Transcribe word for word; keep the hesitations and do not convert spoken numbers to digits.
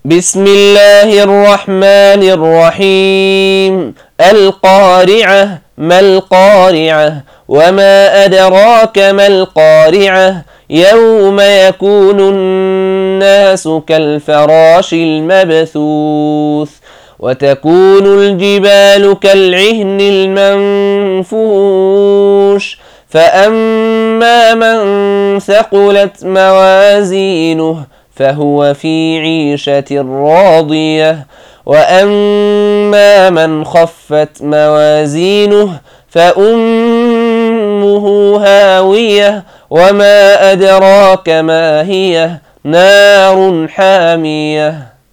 بسم الله الرحمن الرحيم. القارعة. ما القارعة؟ وما أدراك ما القارعة؟ يوم يكون الناس كالفراش المبثوث وتكون الجبال كالعهن المنفوش فأما من ثقلت موازينه فهو في عيشة راضية وأما من خفت موازينه فأمه هاوية وما أدراك ما هي نار حامية.